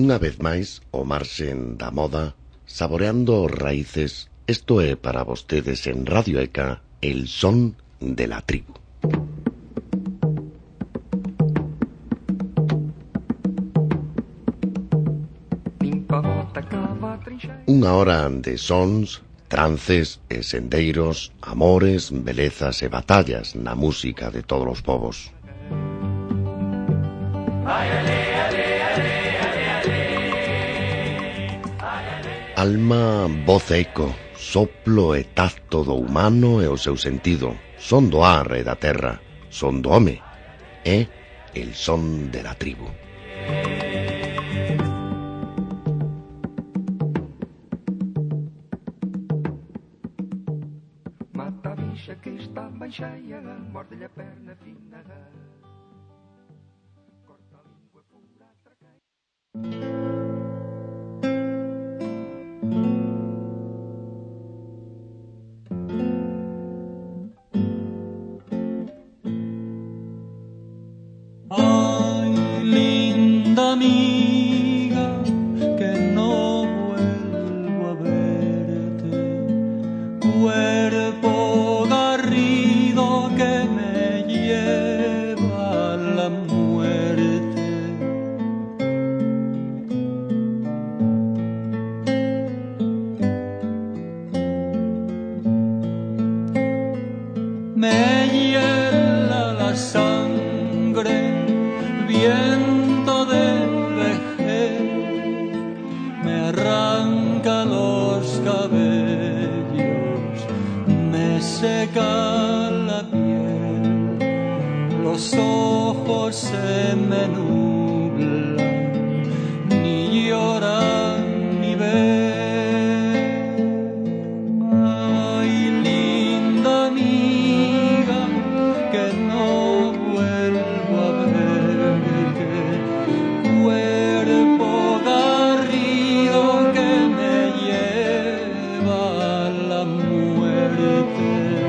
Unha vez máis, o marxen da moda, saboreando raíces, isto é para vostedes en Radio ECA, el son de la tribu. Unha hora de sons, trances e sendeiros, amores, belezas e batallas na música de todos os povos. Alma, voz e eco, soplo e tacto do humano e o seu sentido, son do ar e da terra, son do home, é el son de la tribu. Que está ben cheia, morde-lhe a perna fina, corta a língua pura, Ay, linda amiga, que no vuelvo a verte, cuerpo que me lleva a la muerte. Me hiela la sangre, viento de vejez, me arranca los cabellos, me seca la piel, los ojos se me nublan, ni lloran ni ven. Ay, linda amiga, que no vuelvo a verte, cuerpo garrido que me lleva a la muerte.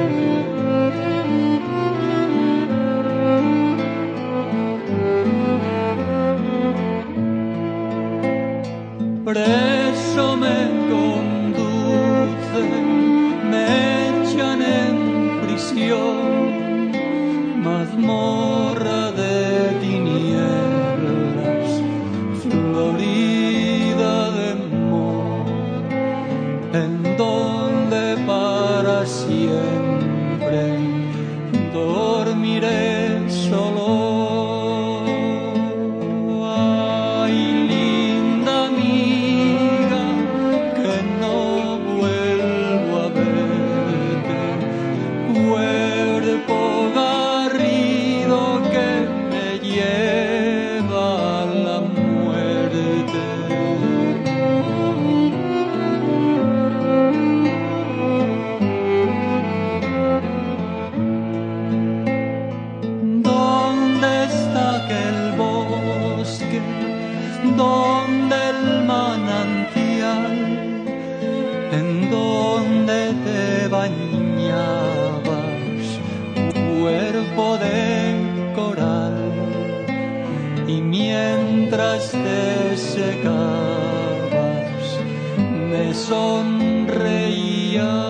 Preso me conducen, me echan en prisión, mazmorra de tinieblas, florida de amor, en donde para siempre dormiré solo. Donde el manantial, en donde te bañabas, cuerpo de coral, y mientras te secabas, me sonreías.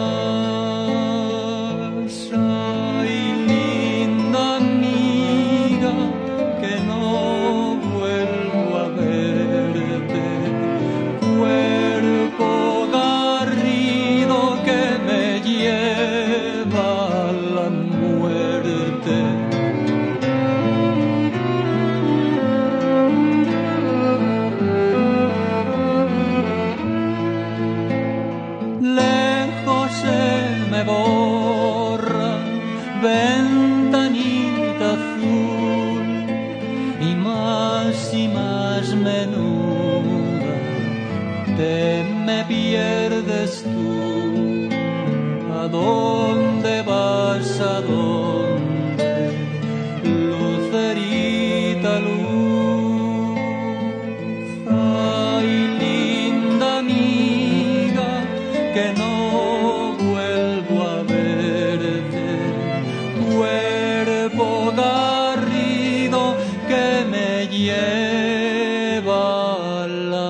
Ay, linda amiga, que no vuelvo a verte, cuerpo garrido que me lleva a la muerte. Lejos se me borra, ventanita azul, y más menuda te me pierdes tú. ¿A dónde vas? ¿A dónde? Lucerita luz. Ay, linda amiga, que no vuelvo a verte, cuerpo garrido que me lleva a la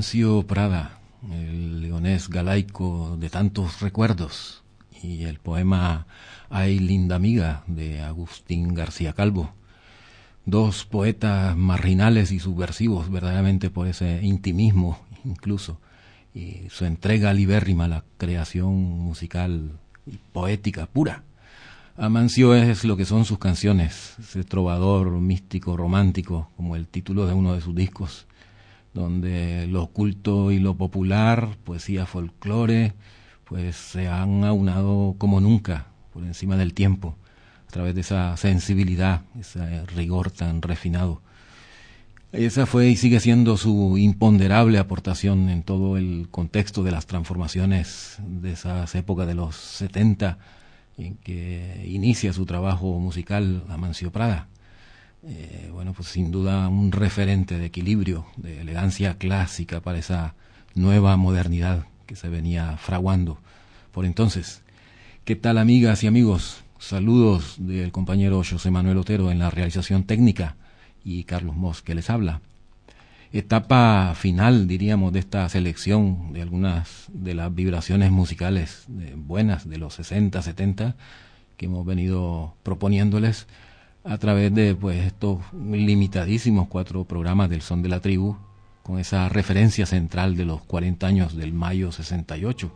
Amancio Prada, el leonés galaico de tantos recuerdos, y el poema Ay, linda amiga, de Agustín García Calvo. Dos poetas marginales y subversivos, verdaderamente, por ese intimismo incluso, y su entrega libérrima a la creación musical y poética pura. Amancio es lo que son sus canciones, ese trovador místico, romántico, como el título de uno de sus discos, donde lo oculto y lo popular, poesía, folclore, pues se han aunado como nunca, por encima del tiempo, a través de esa sensibilidad, ese rigor tan refinado. Esa fue y sigue siendo su imponderable aportación en todo el contexto de las transformaciones de esas épocas de los 70, en que inicia su trabajo musical Amancio Prada. Bueno, pues sin duda un referente de equilibrio, de elegancia clásica para esa nueva modernidad que se venía fraguando por entonces. ¿Qué tal, amigas y amigos? Saludos del compañero José Manuel Otero en la realización técnica y Carlos Mos que les habla. Etapa final, diríamos, de esta selección de algunas de las vibraciones musicales buenas de los 60, 70 que hemos venido proponiéndoles a través de pues estos limitadísimos 4 programas del Son de la Tribu, con esa referencia central de los 40 años del mayo 68.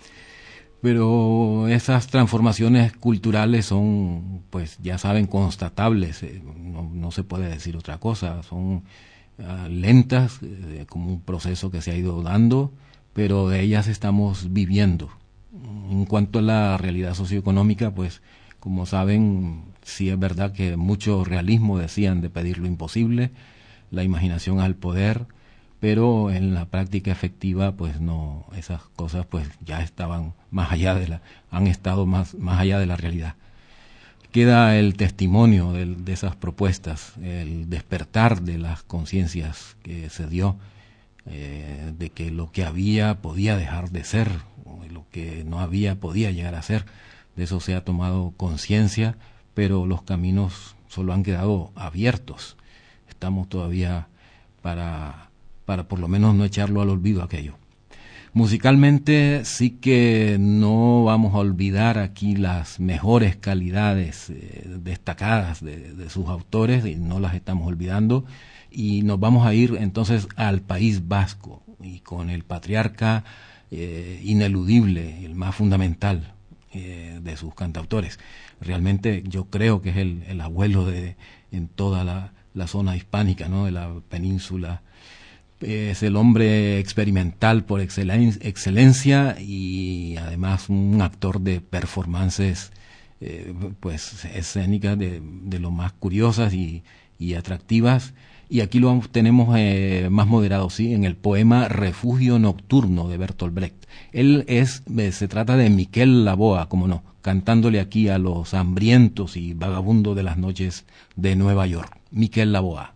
Pero esas transformaciones culturales son, pues ya saben, constatables, no se puede decir otra cosa, son lentas, como un proceso que se ha ido dando, pero de ellas estamos viviendo. En cuanto a la realidad socioeconómica, pues como saben, sí es verdad que mucho realismo decían de pedir lo imposible, la imaginación al poder, pero en la práctica efectiva, pues no, esas cosas pues ya estaban más allá han estado más allá de la realidad. Queda el testimonio de esas propuestas, el despertar de las conciencias que se dio, de que lo que había podía dejar de ser, o lo que no había podía llegar a ser. De eso se ha tomado conciencia, pero los caminos solo han quedado abiertos. Estamos todavía para por lo menos no echarlo al olvido aquello. Musicalmente sí que no vamos a olvidar aquí las mejores calidades destacadas de sus autores, y no las estamos olvidando, y nos vamos a ir entonces al País Vasco, y con el patriarca ineludible, el más fundamental de sus cantautores. Realmente yo creo que es el abuelo en toda la zona hispánica, ¿no?, de la península. Es el hombre experimental por excelencia y además un actor de performances pues escénicas de lo más curiosas y atractivas. Y aquí lo tenemos más moderado, sí, en el poema Refugio Nocturno de Bertolt Brecht. Se trata de Miquel Laboa, como no, cantándole aquí a los hambrientos y vagabundos de las noches de Nueva York. Miquel Laboa.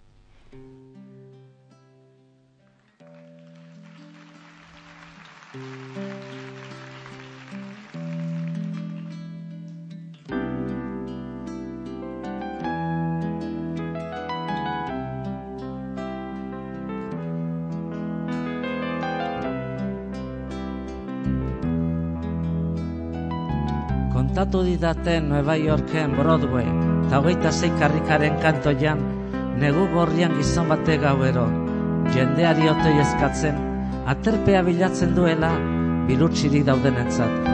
Kontatu didate Nueva Yorken Broadway, eta 26 karrikaren kantoian, negu gorrian gizon bate gauero, jendeari otoi eskatzen, aterpea bilatzen duela, bilutsirik daudenentzat.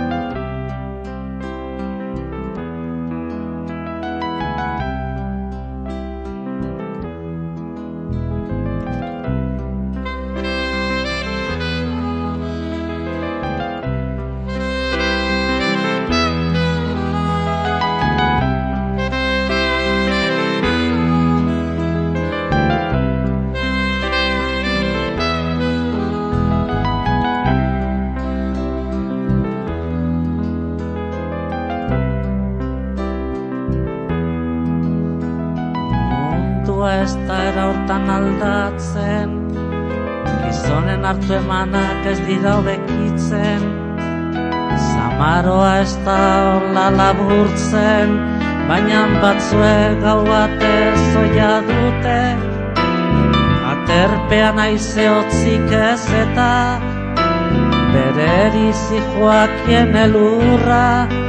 ez da era hortan aldatzen, gizonen hartu emanak ez dira hobekitzen, zamaroa ez da hola laburtzen, baina batzuek gau batez oia dute, aterpean aize hotzik ez eta bere erizi joakien elurra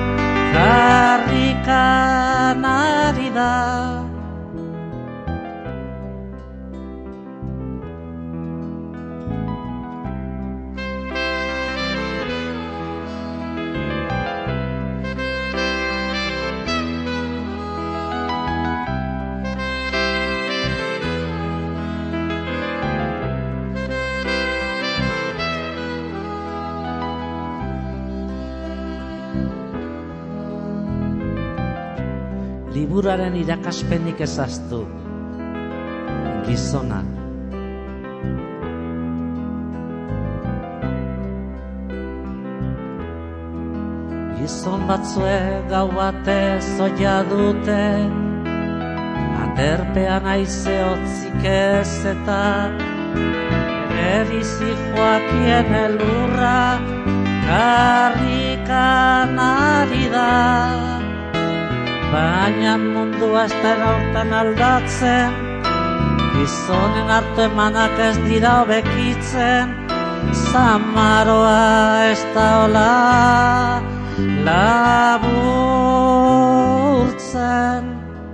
karrikan ari da. Liburuaren irakaspenik ezaztu, gizona. Gizon batzue gau batez oia dute, aterpean aize hotzik ez eta erizi joakien elurra karrikan ari da. Baina mundua ez da hortan aldatzen, gizonen hartu emanak ez dira hobekitzen, zamaroa ez da hola laburtzen.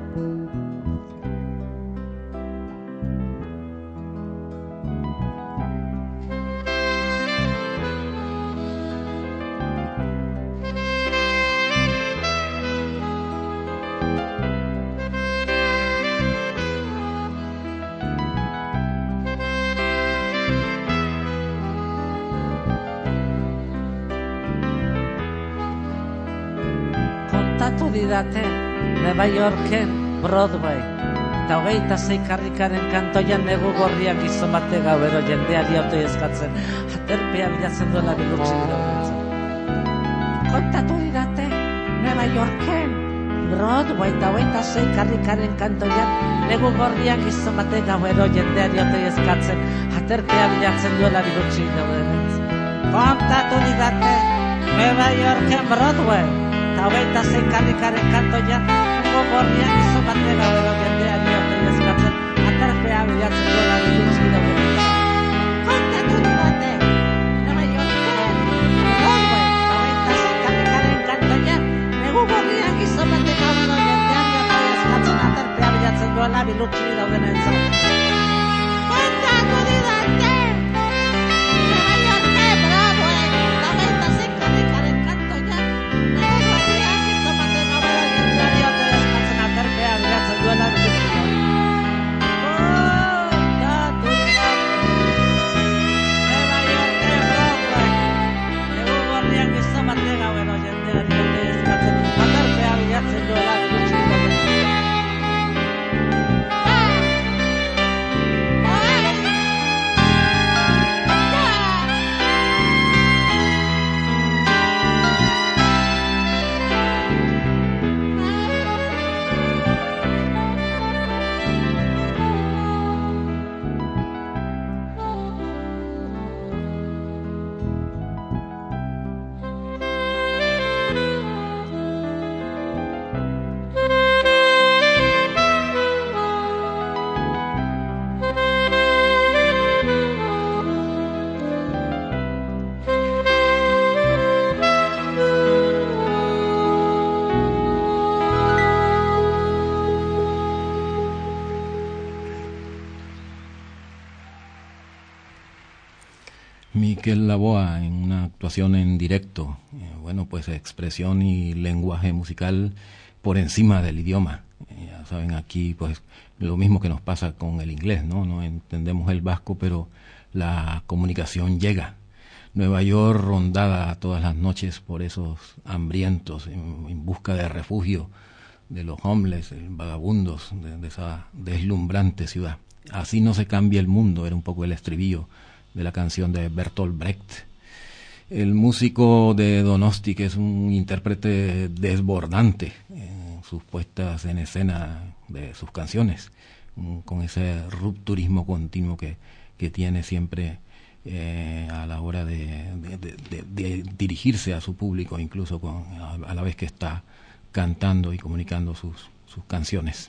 Didate Nueva Yorken Broadway eta 26 karrikaren kantoian negu gorriak gizon bate gauero jendeari autoi eskatzen aterpea bilatzen duela bilurtzik daudetzen. Kontatu didate Nueva Yorken Broadway eta 26 karrikaren kantoian negu gorriak gizon bate gauero jendeari autoi eskatzen aterpea bilatzen duela bilurtzik daudetzen. Kontatu didate Nueva Yorken Broadway eta 26 karrikaren kantoian negu gorriak gizon bate gauero jendeari autoi eskatzen aterpea bilatzen duela bilurtzik daudetzen. Kontatu didate Nueva Yorken Broadway eta 26 karrikaren kantoian negu gorriak gizon bate gauero jendeari autoi eskatzen aterpea bilatzen duela bilurtzik daudetzen. Kontatu didate Nueva Yorken Broadway eta 26 karrikaren kantoian negu gorriak gizon bate gauero jendeari autoi eskatzen aterpea bilatzen duela bilurtzik Miquel Laboa en una actuación en directo, bueno, pues expresión y lenguaje musical por encima del idioma. Ya saben, aquí pues lo mismo que nos pasa con el inglés, ¿no? No entendemos el vasco, pero la comunicación llega. Nueva York rondada todas las noches por esos hambrientos en busca de refugio, de los homeless, vagabundos de esa deslumbrante ciudad. Así no se cambia el mundo, era un poco el estribillo de la canción de Bertolt Brecht. El músico de Donosti, que es un intérprete desbordante en sus puestas en escena de sus canciones, con ese rupturismo continuo que tiene siempre a la hora de dirigirse a su público, incluso a la vez que está cantando y comunicando sus canciones.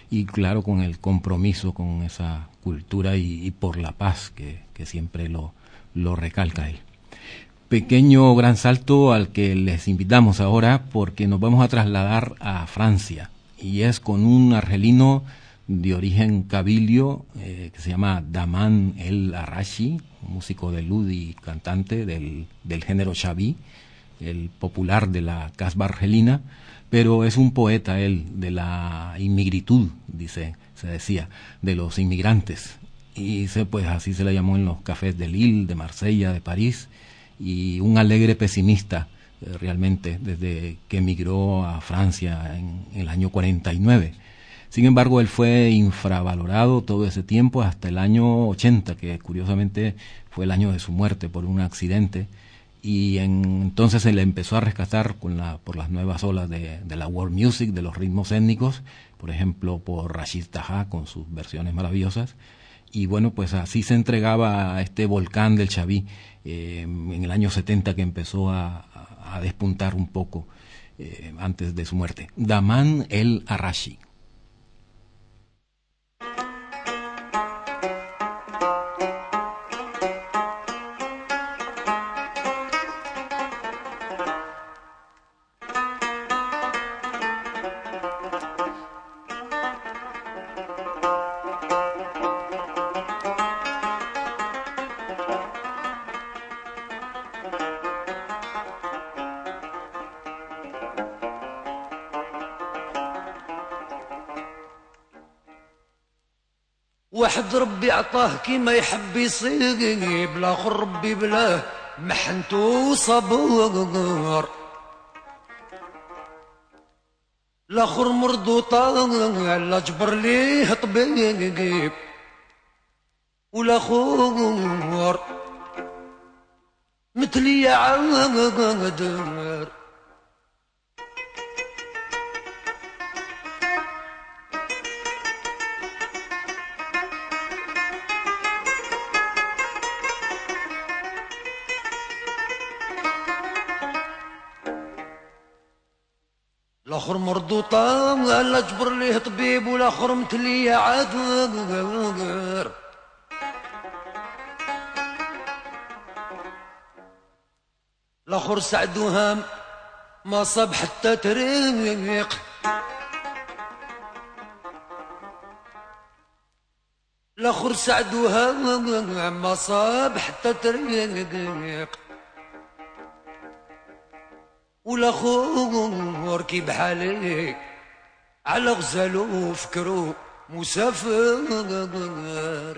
y claro, con el compromiso con esa cultura y por la paz que siempre lo recalca él. Pequeño gran salto al que les invitamos ahora, porque nos vamos a trasladar a Francia, y es con un argelino de origen cabilio que se llama Daman El Arashi, músico de oud y cantante del género chabí, el popular de la casba argelina, pero es un poeta él de la inmigritud, se decía, de los inmigrantes, y pues así se le llamó en los cafés de Lille, de Marsella, de París, y un alegre pesimista realmente desde que emigró a Francia en el año 49. Sin embargo, él fue infravalorado todo ese tiempo hasta el año 80, que curiosamente fue el año de su muerte por un accidente, y entonces se le empezó a rescatar por las nuevas olas de la world music, de los ritmos étnicos, por ejemplo por Rachid Taha con sus versiones maravillosas, y bueno, pues así se entregaba a este volcán del chabí en el año 70, que empezó a despuntar un poco antes de su muerte. Daman El Arashi. واحد ربي عطاه كيما يحب يصيب، الاخر ربي بلاه محنتو صبر، الاخر مرضو طال جبر ليه طبيب، والاخر مثلي عادر. الاخر مرضوطة لا جبر ليه طبيب، والاخر متلي عادر. الاخر سعد وهام ما صاب حتى تريق، الاخر سعد وهام ما صاب حتى تريق، والاخر كي بحالي على غزالو فكرو مسافر.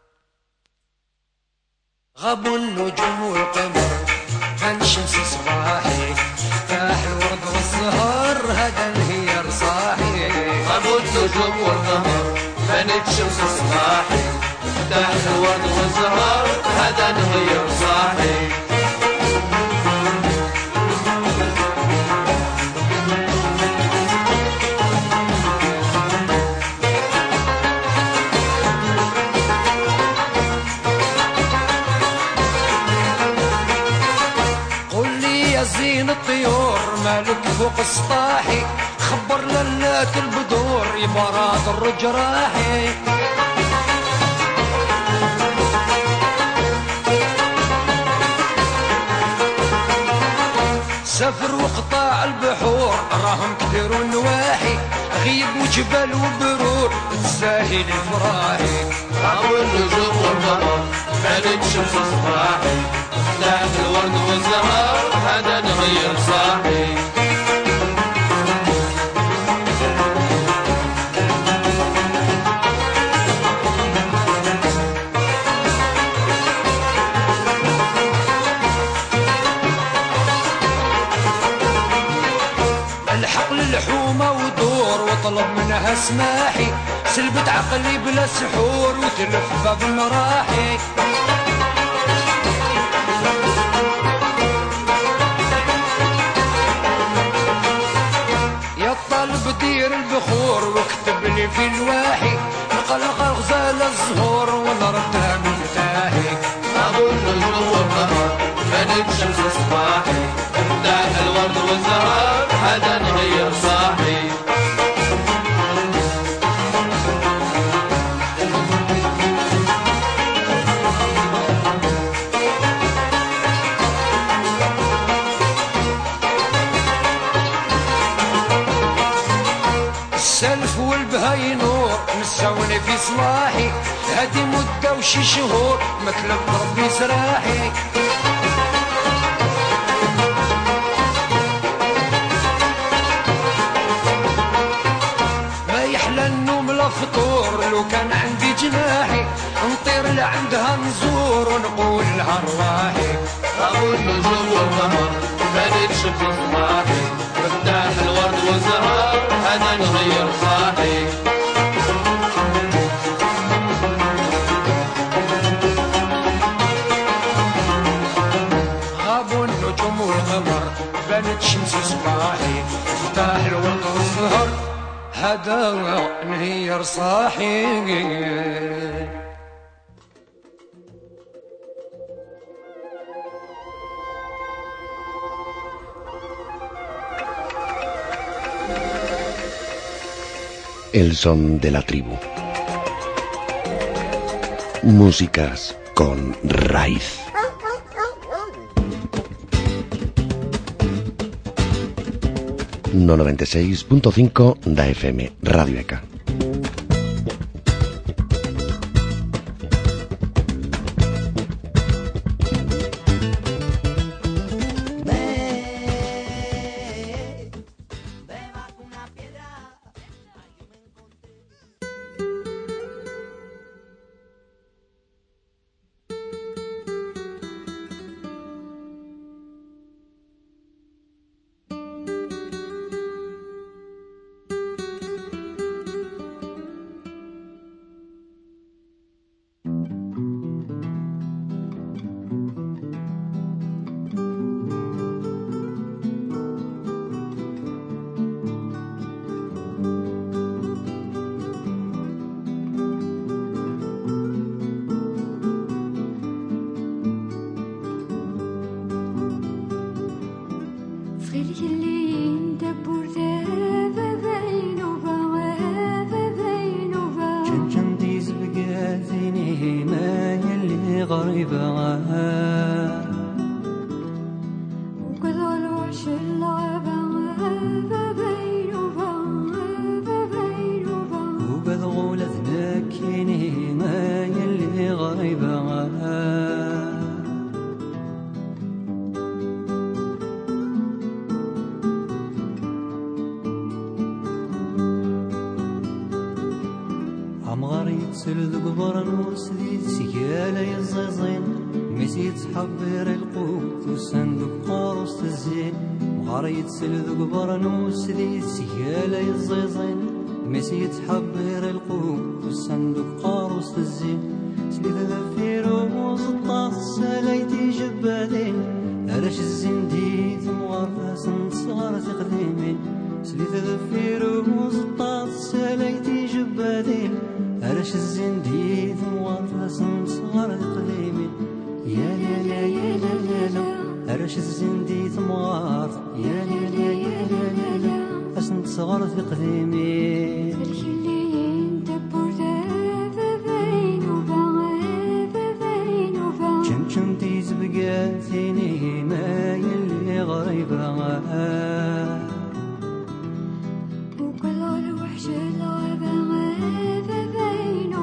غابوا النجوم والقمر كان الشمس صباحي، تاح الورد والزهر هذا انهيار صاحي. غابوا النجوم والقمر كانت الشمس صباحي، تاح الورد والزهر هذا انهيار صاحي. زين الطيور مالك فوق السطاحي، خبر للاك البدور يبراد الرجراحي. سافر وقطاع البحور راهم كثير ونواحي، غيب وجبال وبرور تساهل الفراحي. غابوا النجوم والقمر كانت شمس صباحي، تحت الورد والزهر هذا نغير صاحي. الحقل الحومة ودور وطلب منها سماحي، سلبت عقلي بلا سحور وتلف باب المراحي. بدير البخور واكتب لي في الواحي، نقلق غزال الزهور ونردها مفتاحي. غابوا النجوم والقمر كانت شمس صباحي، افتح الورد والزهر هذا نغير صاحي. السلف والبهاي نور نساوني في صلاحي هادي مدة وشي شهور مكلب ربي سراحي ما يحلى النوم لا فطور لو كان عندي جناحي نطير لعندها نزور ونقول لها رواحي أبو النجوم والقمر ما نكشف صباحي مفتاح الورد والزهر أنا نغير صاحي غابوا النجوم والقمر بانت شمس صباحي مفتاح الورد والزهر هذا نهير صاحي El son de la tribu. Músicas con raíz. No 96.5 da FM, Radio ECA. حبير القوت والصندوق قاروس الزين سليت ذفيروز الطاس ساليتي جبادين علاش الزين ديت مغرس صغار تقديمين سليت ذفيروز الطاس ساليتي جبادين علاش الزين ديت مغرس صغار تقديمين يا لا لا يا لا لا لا علاش الزين ديت مغرس يا لا لا يا لا لا لا أسنت صغار تقديمين بقاتيني ما يلي غريبة وكل الوحش الغابة بين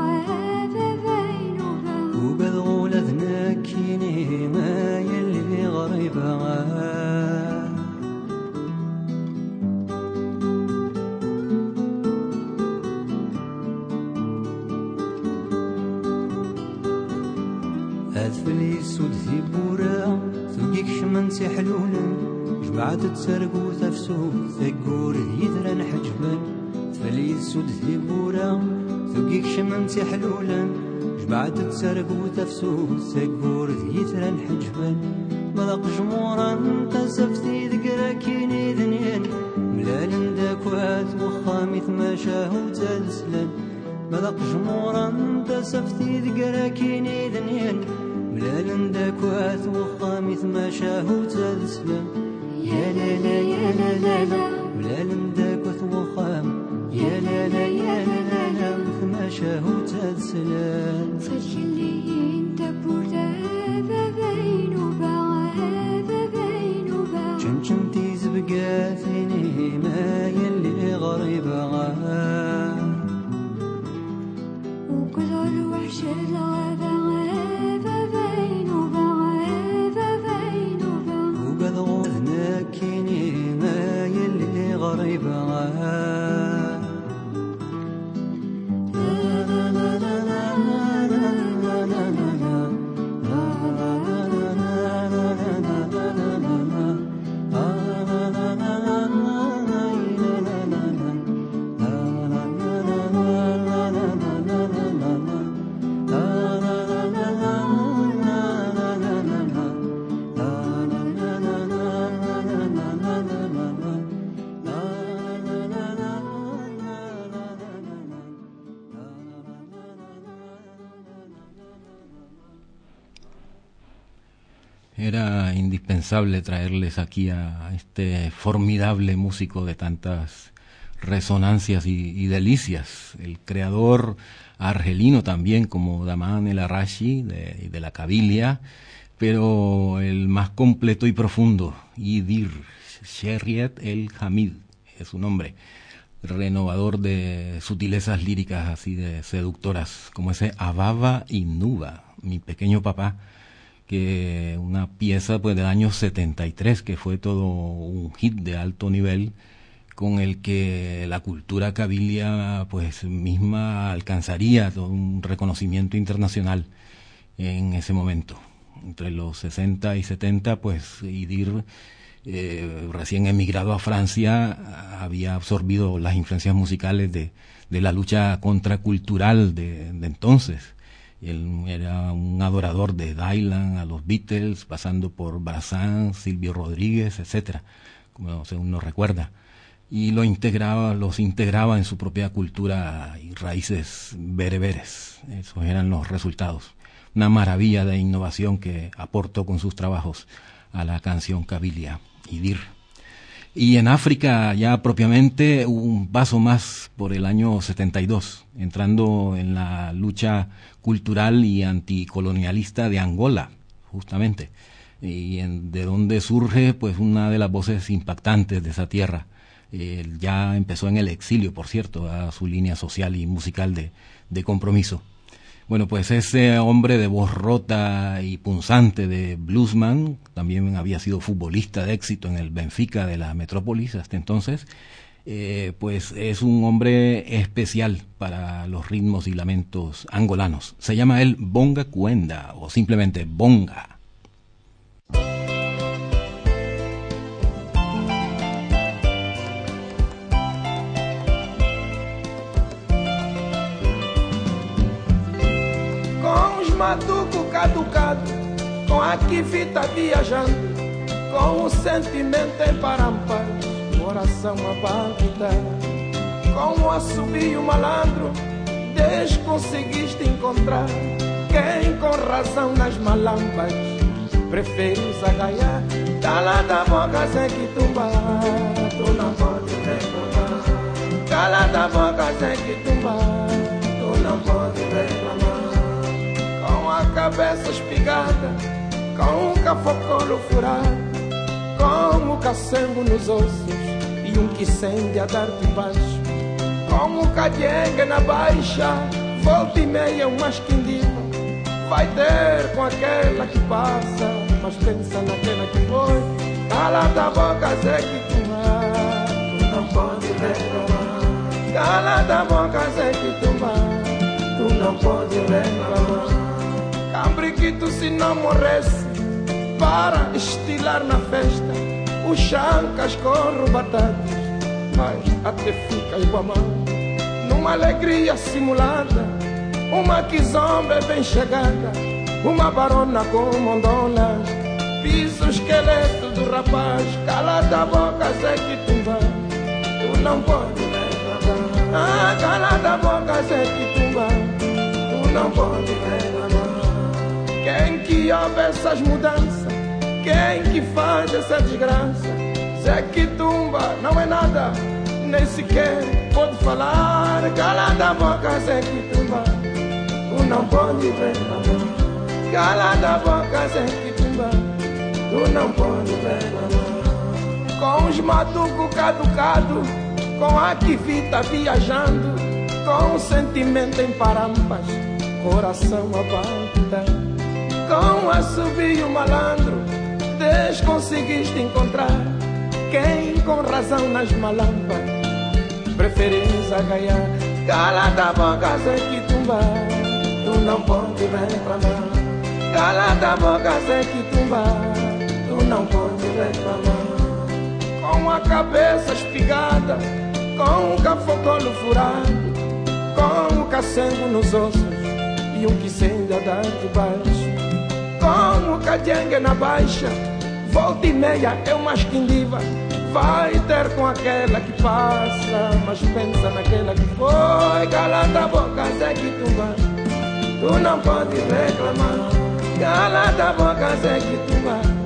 وبالغول ذنكيني ما يلي غريبة أدفلي سود في بورا ثقيك شمن سحلولا جمعت تسرقو تفسو ثقور يدرن حجبا أدفلي سود في بورا ثقيك شمن سحلولا جمعت تسرقو تفسو ثقور يدرن حجبا ملق جمورا قسفتي ذكراكيني ذنين ملال داكوات وخامي ثماشاهو تلسلن ملق جمورا قسفتي ذكراكيني ذنين ملال داكوات وخامي ثماشاهو تلسلن يا لا لا يا لا لا لا ملال داكوات وخام يا لا لا يا لا لا لا ثماشاهو تلسلن فالكلين دبوردا بين شمشمتي زبقاتيني ما يلي غريبة Era indispensable traerles aquí a este formidable músico de tantas resonancias y delicias. El creador argelino también, como Daman el Arashi, de la Kabilia, pero el más completo y profundo, Idir Sheriat el Hamid, es su nombre, renovador de sutilezas líricas así de seductoras, como ese Ababa y Nuba, mi pequeño papá, que una pieza pues del año 73, que fue todo un hit de alto nivel, con el que la cultura kabilia pues misma alcanzaría todo un reconocimiento internacional en ese momento. Entre los 60 y 70, pues Idir, recién emigrado a Francia, había absorbido las influencias musicales de la lucha contracultural de entonces. Él era un adorador de Dylan, a los Beatles, pasando por Brassens, Silvio Rodríguez, etcétera, como según nos recuerda, y los integraba en su propia cultura y raíces bereberes. Esos eran los resultados. Una maravilla de innovación que aportó con sus trabajos a la canción kabilia, Idir. Y en África ya propiamente un paso más por el año 72, entrando en la lucha cultural y anticolonialista de Angola, justamente, y de donde surge pues una de las voces impactantes de esa tierra. Ya empezó en el exilio, por cierto, a su línea social y musical de compromiso. Bueno, pues ese hombre de voz rota y punzante de bluesman, también había sido futbolista de éxito en el Benfica de la Metrópolis hasta entonces, pues es un hombre especial para los ritmos y lamentos angolanos. Se llama él Bonga Cuenda, o simplemente Bonga. Matuco caducado, com a fita viajando, com o sentimento em parampas, coração a palpitar, com o assobio malandro, desde conseguiste encontrar quem com razão nas malampas prefere zagaiar, calada a boca sem que tumba, tu não pode reclamar, calada a boca sem que tumba, tu não pode reclamar. Com a cabeça espigada, com um cafocolo furado, com o cacembo nos ossos e um quicende a dar de baixo, com o cadiegue na baixa, volta e meia uma esquindiva, vai ter com aquela que passa, mas pensa naquela que foi, cala a boca, Zé que tu não pode reclamar, cala a boca, Zé que tu não pode reclamar. Cambriquito se não morresse para estilar na festa, os chancas corro batatas, mas até fica iguamar. Numa alegria simulada, uma quizomba bem chegada, uma barona com mondolas, pisa o esqueleto do rapaz, calada a boca, Zé que tu não pode reclamar, calada a boca, Zé que tu não pode reclamar. Quem que ouve essas mudanças? Quem que faz essa desgraça? Zé que tumba não é nada, nem sequer pode falar. Calada a boca, Zé que tumba, tu não pode reclamar. Calada a boca, Zé que tumba, tu não pode reclamar. Com os matucos caducado, com a fita viajando, com o sentimento em parampas, coração a palpitar, com assobio malandro, desde conseguiste encontrar quem com razão nas malampas preferes agaiar. Calada a boca, Zé que tumba, tu não pode reclamar. Calada a boca, Zé que tumba, tu não pode reclamar. Com a cabeça espigada, com o cafocolo furado, com o cacembo nos ossos e um quicende a dar de baixo, com o cadiegue na baixa, volta e meia é uma esquindiva, vai ter com aquela que passa, mas pensa naquela que foi. Calada a boca, Zé que tu não pode reclamar. Calada a boca, Zé que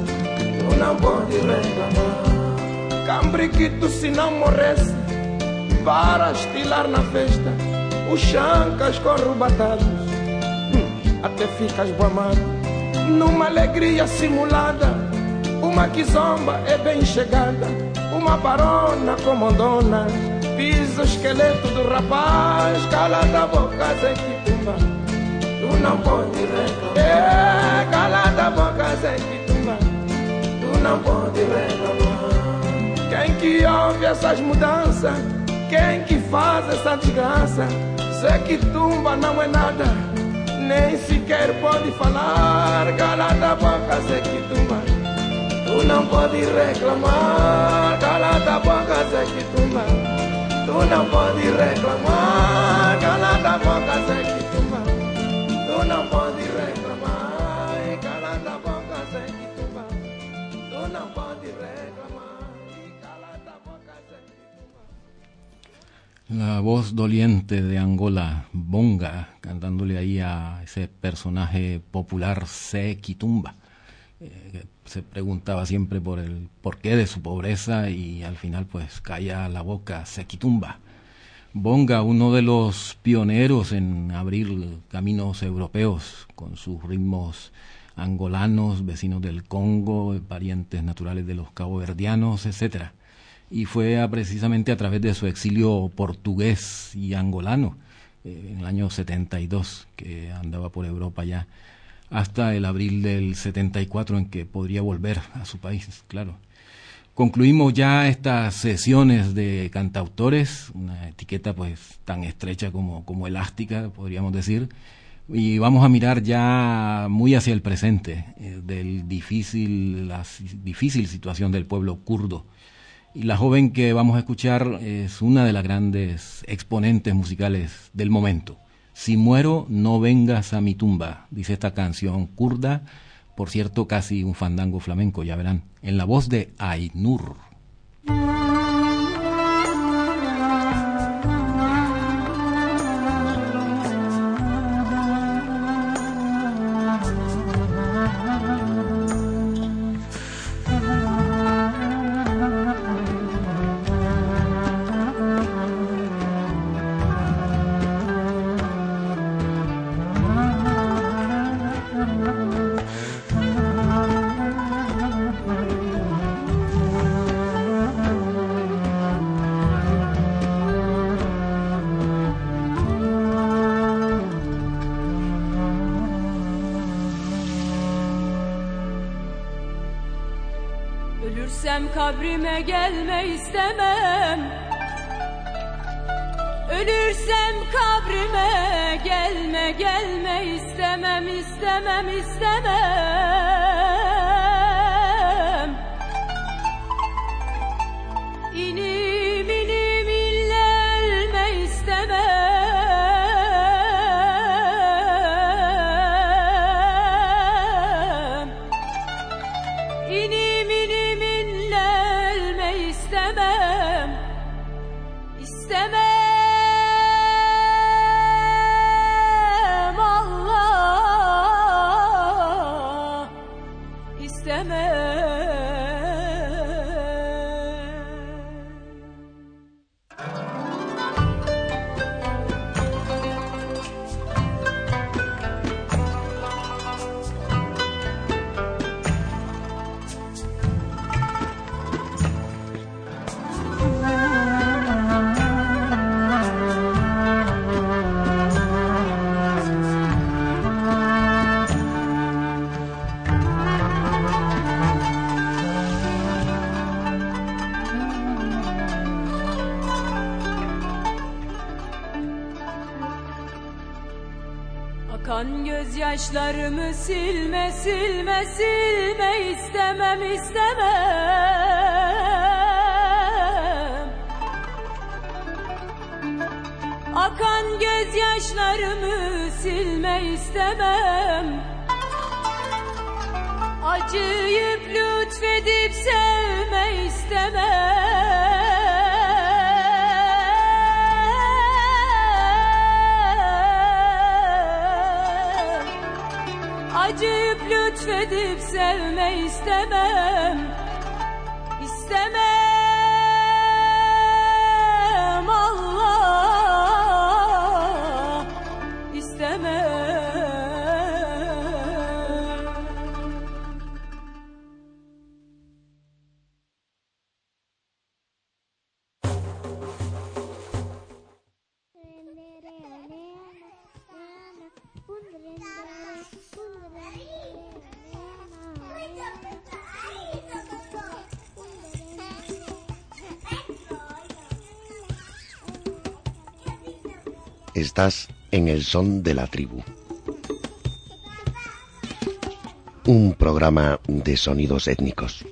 não pode reclamar. Cambriquito se não morresse, para estilar na festa, os chancas corrubatados, até ficas boamado, numa alegria simulada. Uma quizomba é bem chegada, uma barona comandona, pisa o esqueleto do rapaz, calada a boca, Zé Quitumba, tu não pode reclamar. Calada a boca, Zé Quitumba, tu não pode reclamar. Quem que ouve essas mudanças? Quem que faz essa desgraça? Zé Quitumba não é nada, nem sequer pode falar. Calada a boca, Zé Quitumba, tu não pode reclamar. Calada a boca, Zé Quitumba, tu não pode reclamar. Calada a boca, Zé Quitumba, tu não pode reclamar. Calada a boca, Zé Quitumba, tu não pode reclamar. Calada a boca, Zé Quitumba. La voz doliente de Angola, Bonga, cantándole ahí a ese personaje popular, Zé Quitumba. Se preguntaba siempre por el porqué de su pobreza y al final pues calla la boca, Zé Quitumba. Bonga, uno de los pioneros en abrir caminos europeos con sus ritmos angolanos, vecinos del Congo, parientes naturales de los caboverdianos, etcétera. Y fue precisamente a través de su exilio portugués y angolano en el año 72 que andaba por Europa ya, hasta el abril del 74 en que podría volver a su país, claro. Concluimos ya estas sesiones de cantautores, una etiqueta pues tan estrecha como elástica, podríamos decir, y vamos a mirar ya muy hacia el presente, la difícil situación del pueblo kurdo. Y la joven que vamos a escuchar es una de las grandes exponentes musicales del momento. Si muero, no vengas a mi tumba, dice esta canción kurda, por cierto, casi un fandango flamenco, ya verán, en la voz de Aynur. Kabrime gelme istemem. Ölürsem kabrime gelme istemem, istemem, istemem. İnim inim ille ölme istemem. İnim inim ille ölme istemem. İstemem Allah, istemem. Akan gözyaşlarımı silme, silme, silme, istemem, istemem. Akan gözyaşlarımı silme, istemem. Acıyıp lütfedip sevme, istemem. Acıyıp lütfedip sevme istemem. İstemem Allah, istemem. Estás en el son de la tribu. Un programa de sonidos étnicos.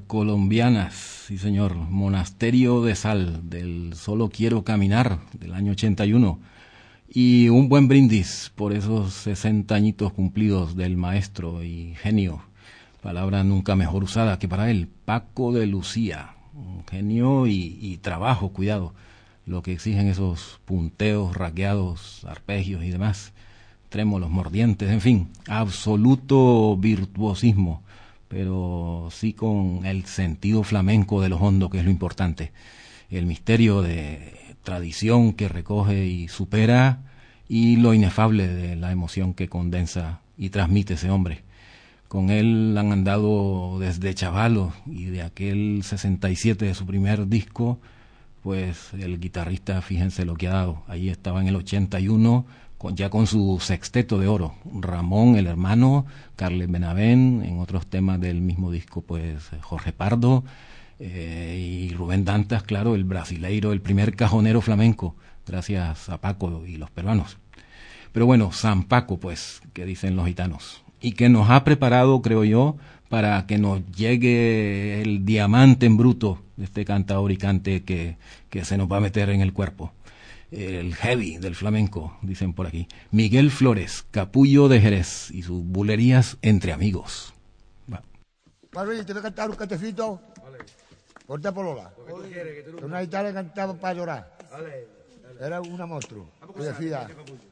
colombianas, sí señor, Monasterio de Sal, del Solo Quiero Caminar, del año 81, y un buen brindis por esos 60 añitos cumplidos del maestro y genio, palabra nunca mejor usada que para él, Paco de Lucía, un genio y trabajo, cuidado, lo que exigen esos punteos, raqueados, arpegios y demás, trémolos, mordientes, en fin, absoluto virtuosismo, pero sí con el sentido flamenco de los hondos, que es lo importante, el misterio de tradición que recoge y supera, y lo inefable de la emoción que condensa y transmite ese hombre. Con él han andado desde chavalos, y de aquel 67 de su primer disco, pues el guitarrista, fíjense lo que ha dado, ahí estaba en el 81, ya con su sexteto de oro, Ramón, el hermano, Carles Benavent, en otros temas del mismo disco, pues Jorge Pardo, y Rubén Dantas, claro, el brasileiro, el primer cajonero flamenco, gracias a Paco y los peruanos. Pero bueno, San Paco, pues, que dicen los gitanos, y que nos ha preparado, creo yo, para que nos llegue el diamante en bruto de este cantador y cante que se nos va a meter en el cuerpo. El heavy del flamenco, dicen por aquí. Miguel Flores, capullo de Jerez, y sus bulerías entre amigos. Va. Vale, te voy a cantar un catecito. Vale. Ponte polola. Una guitarra cantaba para llorar. Vale. Era una monstruo. Que decía: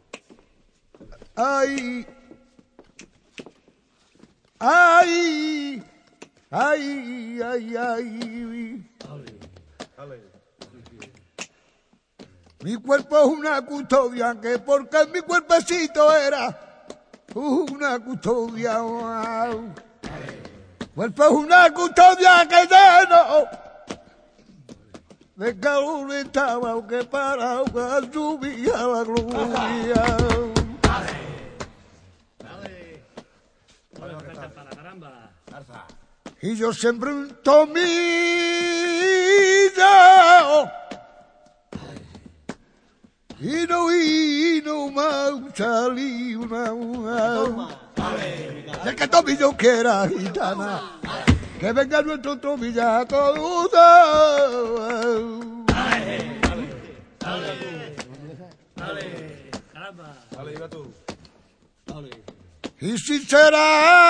ay, ay, ay, ay, ay. Vale. Mi cuerpo es una custodia, que porque mi cuerpecito era una custodia. Wow. Cuerpo es una custodia que lleno de calor estaba, que para subía la gloria. Y yo siempre un tomillo y no más salí una el que tomillo quiera gitana, que venga nuestro tomillato. Dale, iba tú. Dale. Y si será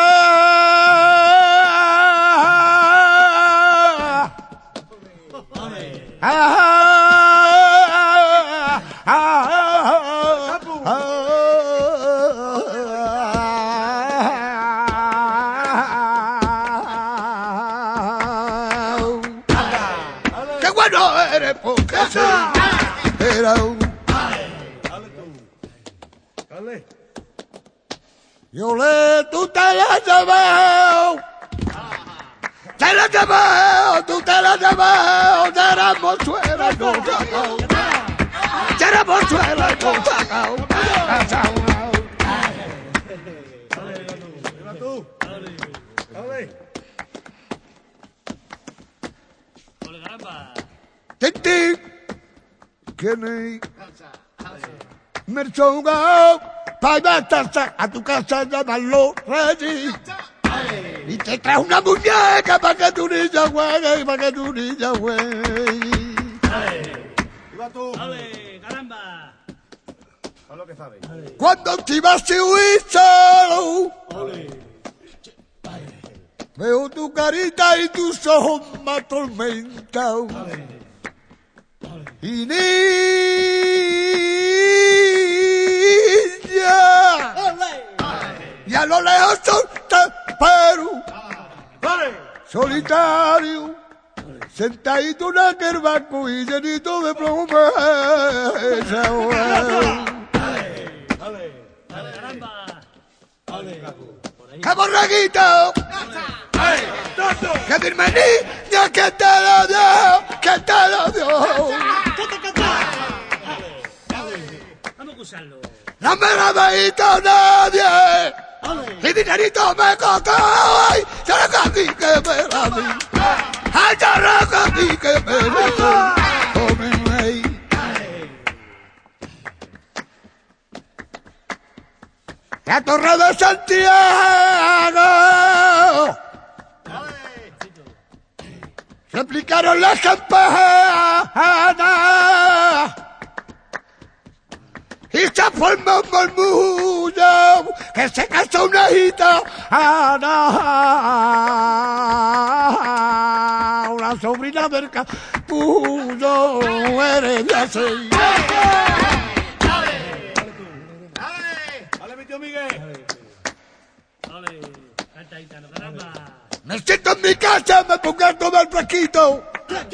qué bueno eres, porque era un yo tú te la llevas, tú te la llevas, será mochuela, no sacao, será mochuela, no sacao, Iba tú. Dale. Titi, ¿quién es? Merchonga, para a tu casa llamarlo Reggie. Y te trae una muñeca para que tu niña juegue, para que tu niña juegue. Iba tú. Dale, caramba. Haz lo que sabes. Cuando te ibas a huir solo, veo tu carita y tus ojos me atormentan. Y niña, y a lo lejos te espero, solitario, sentadito en aquel banco y llenito de promesas. ¡Qué borreguito! ¡Que firme niña que te lo dio! ¡Que te lo dio! Vamos a usarlo. ¡No me lo ha visto nadie! ¡Y dinerito me costó! ¡Ay! ¡Se lo casi que me la vi! ¡Ay! ¡Se lo casi que me la vi! ¡La Torre de Santiago! replicaron las campanas y se formó un murmullo que se casó una gitana, una sobrina del capullo, eres de así. ¡Dale, mi tío Miguel! ¡Dale! ¡Canta, gitano, caramba! Me siento en mi casa, me pongo a tomar fresquito.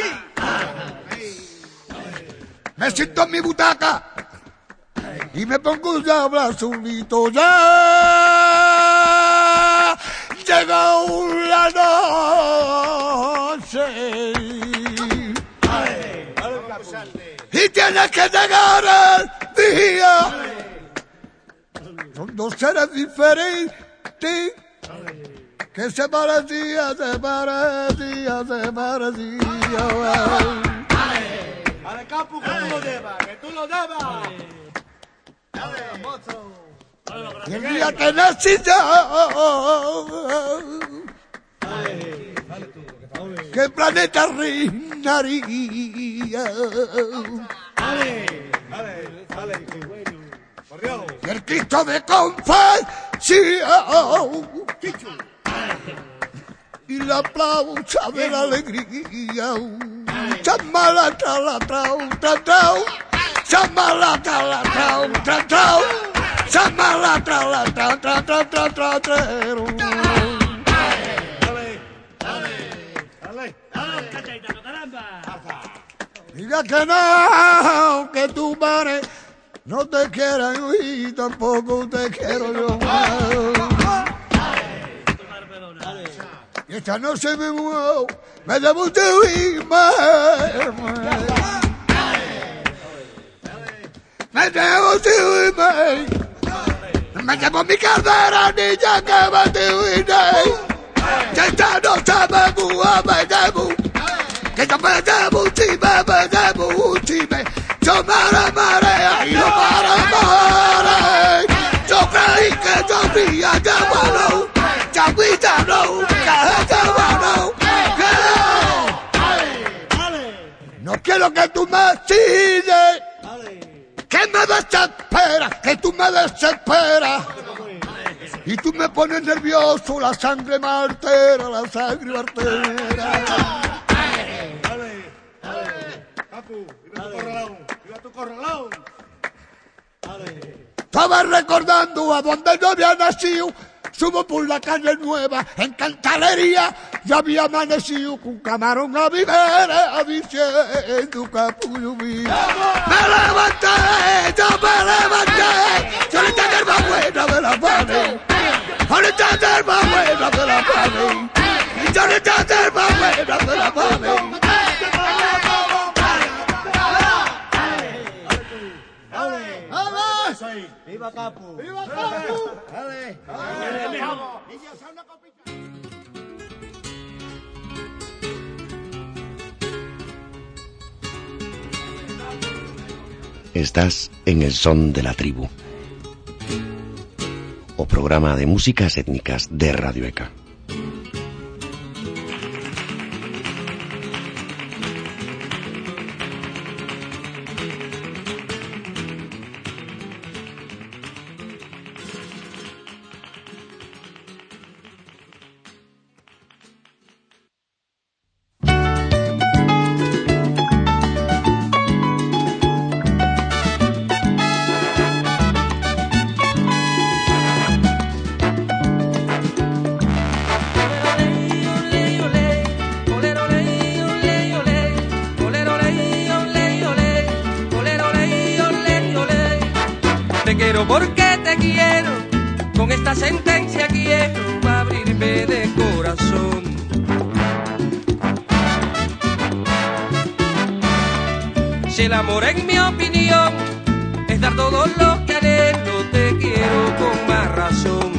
Me siento en mi butaca y me pongo ya abrazulito. Ya llegó la noche y tiene que llegar el día. Son dos seres diferentes que se parecía. ¡Dale, Capu, que tú lo llevas! ¡Que tú lo llevas! ¡Dale, mozo! Y el día que nací yo, ¿qué planeta reinaría? Y el Cristo de confesión y la plaucha de la alegría. Chamala, trala, trau, trau, trau. Chamala, trala, trau, trau, trau. Chamala, trala, trau, trau, trau, trau, trau, trau. ¡Dale, cachaytano, caramba! Diga que no, que tu madre no te quiera y tampoco te quiero yo. Y esta noche me muevo, me debo de irme. Me debo de irme. Me llevo mi cadera, niña, que me debo irme. Y esta noche me muevo, me debo. Que yo me debo, si me debo, si me. Yo marea y yo mare. Yo creí que yo había llamado. No quiero que tú me sigas, que me desesperas, que tú me desesperas. Y tú me pones nervioso, la sangre me altera, la sangre me altera. Capu, viva tu corralón. Estaba recordando a donde yo había nacido. Subo por la calle nueva, en Cantalería, ya había amanecido con camarón a vivera, diciendo capullo mío. Me levanté, yo me levanté, yo le tengo más buena de la pane, yo le tengo más buena de la pane, yo le tengo más buena de la pane. ¡Viva Capu! ¡Viva Capu! ¡Dale! Estás en el son de la tribu, o programa de músicas étnicas de Radio ECA. Porque te quiero, con esta sentencia quiero abrirme de corazón. Si el amor, en mi opinión, es dar todo lo que anhelo, te quiero con más razón.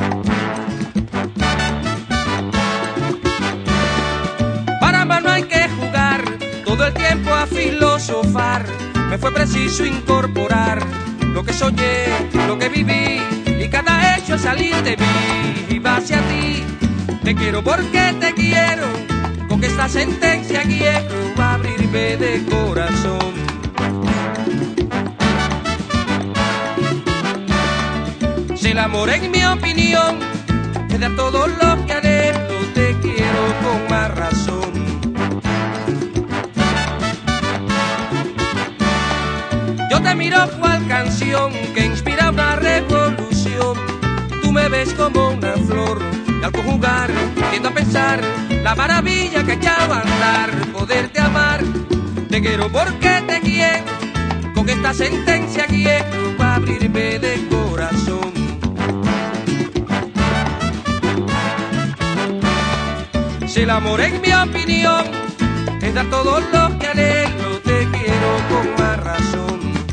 Para más no hay que jugar, todo el tiempo a filosofar. Me fue preciso incorporar lo que soñé, lo que viví, y cada hecho es salir de mí y va hacia ti. Te quiero porque te quiero, con con que esta sentencia quiero abrirme de corazón. Si el amor, en mi opinión, es de todo lo que anhelo, te quiero con más razón. Yo te miro cual canción que inspira una revolución. Tú me ves como una flor y al conjugar tiendo a pensar la maravilla que ya va a andar. Poderte amar, te quiero porque te quiero, con esta sentencia quiero abrirme de corazón. Si el amor, en mi opinión, es dar todo lo que anhelo, te quiero con más razón.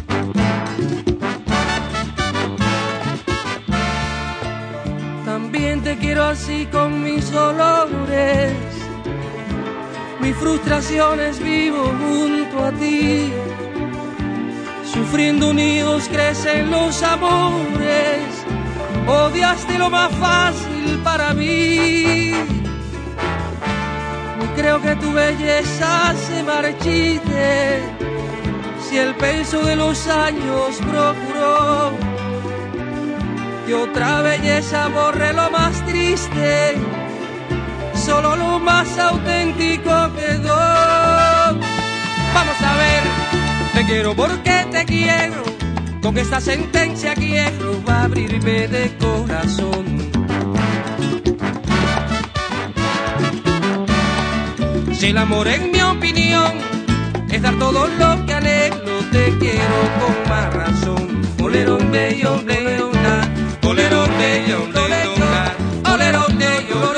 También te quiero así con mis dolores, mis frustraciones, vivo junto a ti. Sufriendo unidos crecen los amores, odiaste lo más fácil para mí. No creo que tu belleza se marchite, si el peso de los años procuró que otra belleza borre lo más triste, solo lo más auténtico quedó. Vamos a ver, te quiero porque te quiero, con esta sentencia quiero abrirme de corazón. Si el amor, en mi opinión, es dar todo lo que anhelo, te quiero con más razón. Olerón de yo, Olerón de yo, olerón de yo,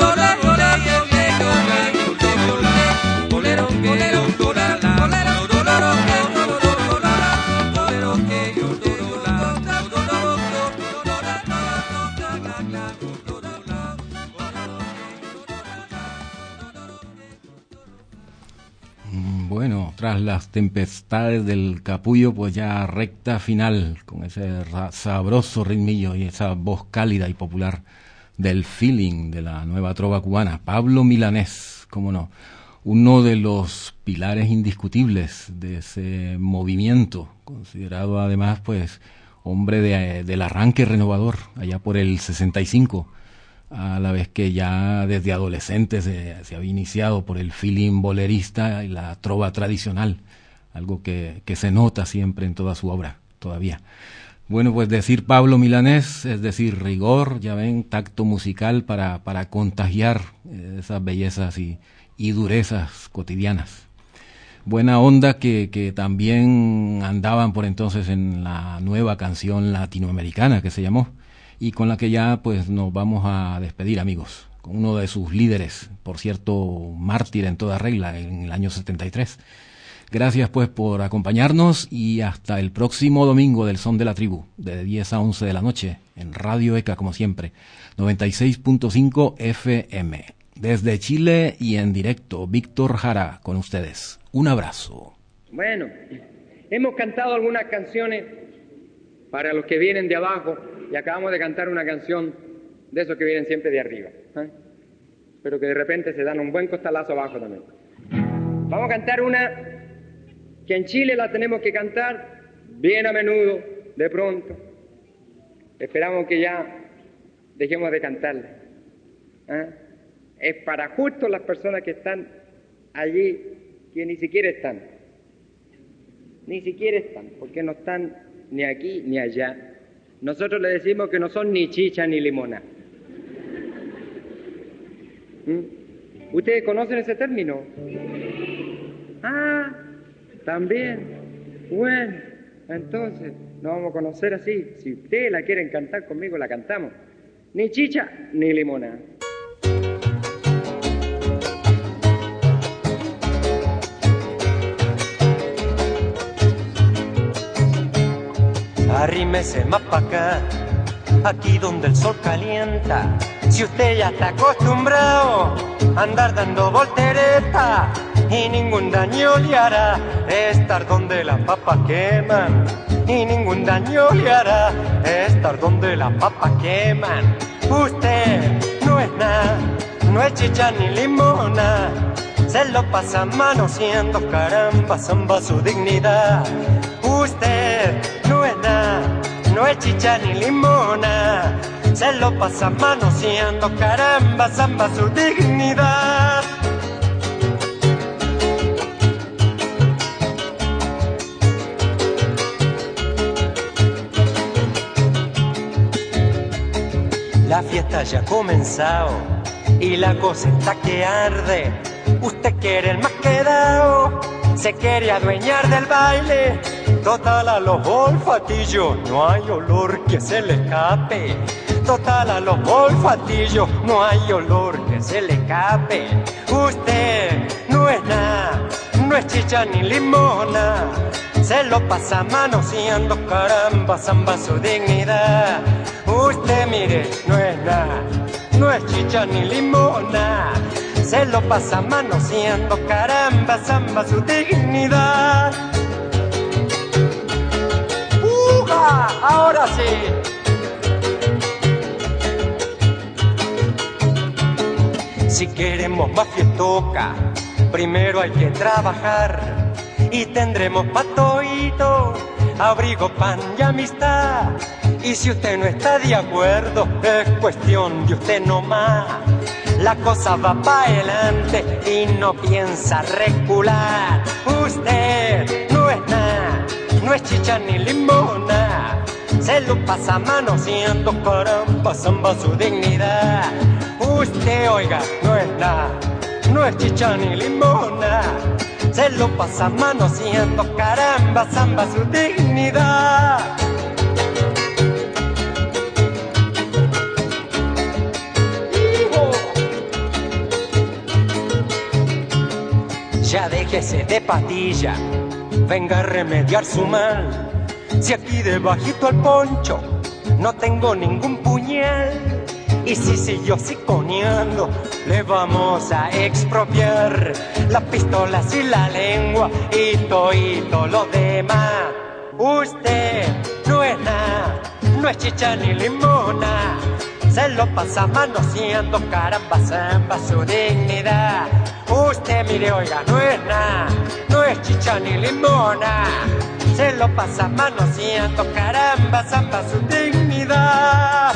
Bueno, tras las tempestades del capullo, pues ya recta final, con ese sabroso ritmillo y esa voz cálida y popular del feeling de la nueva trova cubana. Pablo Milanés, cómo no, uno de los pilares indiscutibles de ese movimiento, considerado además pues hombre del arranque renovador, allá por el 65, a la vez que ya desde adolescente se había iniciado por el feeling bolerista y la trova tradicional, algo que se nota siempre en toda su obra, todavía. Bueno, pues decir Pablo Milanés es decir rigor, ya ven, tacto musical para contagiar esas bellezas y durezas cotidianas. Buena onda que también andaban por entonces en la nueva canción latinoamericana que se llamó, y con la que ya pues nos vamos a despedir, amigos, con uno de sus líderes, por cierto, mártir en toda regla, en el año 73. Gracias pues por acompañarnos y hasta el próximo domingo del Son de la Tribu, de 10 a 11 de la noche, en Radio ECA, como siempre, 96.5 FM. Desde Chile y en directo, Víctor Jara con ustedes. Un abrazo. Bueno, hemos cantado algunas canciones para los que vienen de abajo y acabamos de cantar una canción de esos que vienen siempre de arriba, pero que de repente se dan un buen costalazo abajo también. Vamos a cantar una que en Chile la tenemos que cantar bien a menudo, de pronto. Esperamos que ya dejemos de cantarla. Es para justo las personas que están allí, que ni siquiera están. Ni siquiera están, porque no están ni aquí ni allá. Nosotros le decimos que no son ni chicha ni limona. ¿Ustedes conocen ese término? Ah, también. Bueno, entonces nos vamos a conocer así. Si ustedes la quieren cantar conmigo, la cantamos. Ni chicha ni limona. Arrímese más pa' acá, aquí donde el sol calienta. Si usted ya está acostumbrado a andar dando voltereta y ningún daño le hará estar donde las papas queman, y ningún daño le hará estar donde las papas queman. Usted no es nada, no es chicha ni limona, se lo pasa manoseando, caramba, zamba su dignidad. Usted no es nada, no es chicha ni limona, se lo pasa manoseando, caramba, zamba su dignidad. La fiesta ya ha comenzado y la cosa está que arde. Usted quiere el más quedado, se quiere adueñar del baile. Total a los olfatillos, no hay olor que se le escape. Total a los olfatillos, no hay olor que se le escape. Usted no es nada, no es chicha ni limona, se lo pasa manoseando, caramba, zamba su dignidad. Usted mire, no es nada, no es chicha ni limona, se lo pasa manoseando, caramba, zamba su dignidad. ¡Uja! Ahora sí. Si queremos más fiestoca, primero hay que trabajar y tendremos patoito, abrigo, pan y amistad. Y si usted no está de acuerdo, es cuestión de usted nomás. La cosa va para adelante y no piensa recular. Usted no es nada, no es chicha ni limona, se lo pasa manoseando, caramba, zamba su dignidad. Usted, oiga, no es nada, no es chicha ni limona, se lo pasa manoseando, caramba, zamba su dignidad. Ya déjese de patilla, venga a remediar su mal. Si aquí debajito al poncho no tengo ningún puñal, y si siguió siconeando, le vamos a expropiar las pistolas y la lengua y todo lo demás. Usted no es nada, no es chicha ni limona, se lo pasa manoseando, caramba, zamba su dignidad. Usted mire, oiga, no es nada, no es chicha ni limona, se lo pasa manoseando, caramba, zamba su dignidad.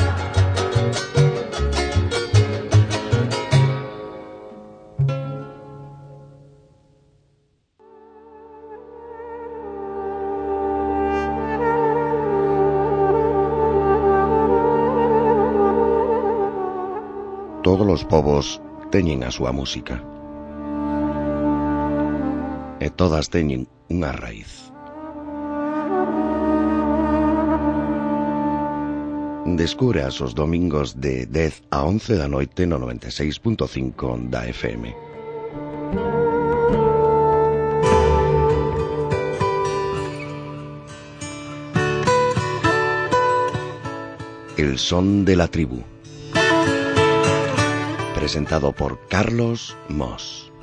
Todos los povos teñen a súa música e todas teñen unha raíz. Descubre os domingos de 10 a 11 da noite no 96.5 da FM. El son de la tribu, presentado por Carlos Moss.